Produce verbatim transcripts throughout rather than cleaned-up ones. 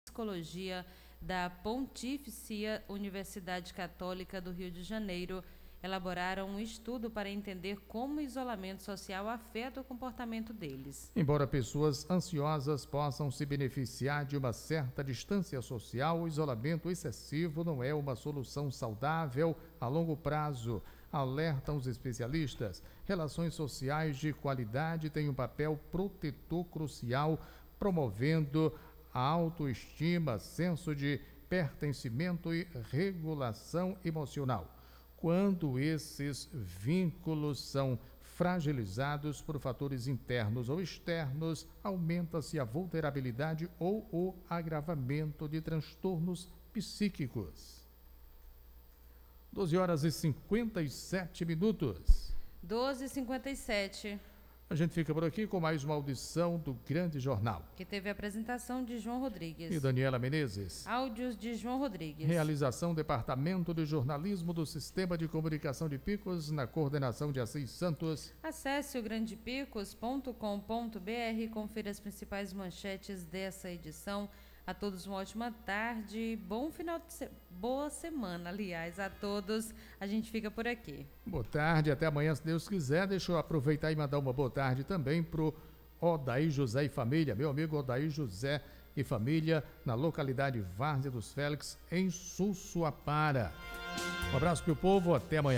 Psicologia da Pontifícia Universidade Católica do Rio de Janeiro elaboraram um estudo para entender como o isolamento social afeta o comportamento deles. Embora pessoas ansiosas possam se beneficiar de uma certa distância social, o isolamento excessivo não é uma solução saudável a longo prazo, alertam os especialistas. Relações sociais de qualidade têm um papel protetor crucial, promovendo a autoestima, senso de pertencimento e regulação emocional. Quando esses vínculos são fragilizados por fatores internos ou externos, aumenta-se a vulnerabilidade ou o agravamento de transtornos psíquicos. doze horas e cinquenta e sete minutos. doze e cinquenta e sete. A gente fica por aqui com mais uma audição do Grande Jornal. Que teve a apresentação de João Rodrigues. E Daniela Menezes. Áudios de João Rodrigues. Realização Departamento de Jornalismo do Sistema de Comunicação de Picos, na coordenação de Assis Santos. Acesse o grande picos ponto com ponto b r e confira as principais manchetes dessa edição. A todos uma ótima tarde, bom final de se... boa semana, aliás, a todos. A gente fica por aqui. Boa tarde, até amanhã, se Deus quiser. Deixa eu aproveitar e mandar uma boa tarde também pro Odair José e família, meu amigo Odair José e família, na localidade Várzea dos Félix, em Sussuapara. Um abraço pro povo, até amanhã.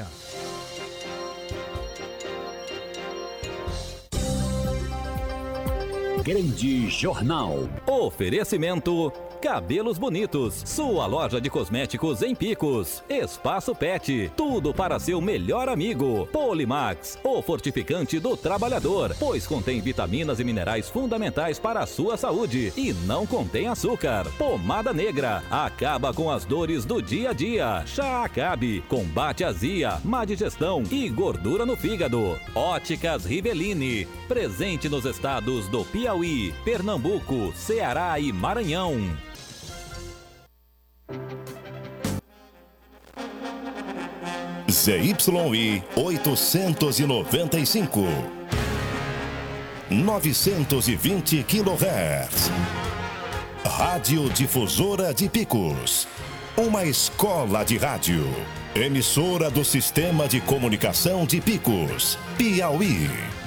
Grande Jornal. Oferecimento Cabelos Bonitos, sua loja de cosméticos em Picos. Espaço Pet, tudo para seu melhor amigo. Polimax, o fortificante do trabalhador, pois contém vitaminas e minerais fundamentais para a sua saúde e não contém açúcar. Pomada Negra, acaba com as dores do dia a dia. Chá Acabe, combate azia, má digestão e gordura no fígado. Óticas Rivelini, presente nos estados do Piauí, Pernambuco, Ceará e Maranhão. Z Y I oitocentos e noventa e cinco, novecentos e vinte quilohertz. Rádio Difusora de Picos, uma escola de rádio. Emissora do Sistema de Comunicação de Picos, Piauí.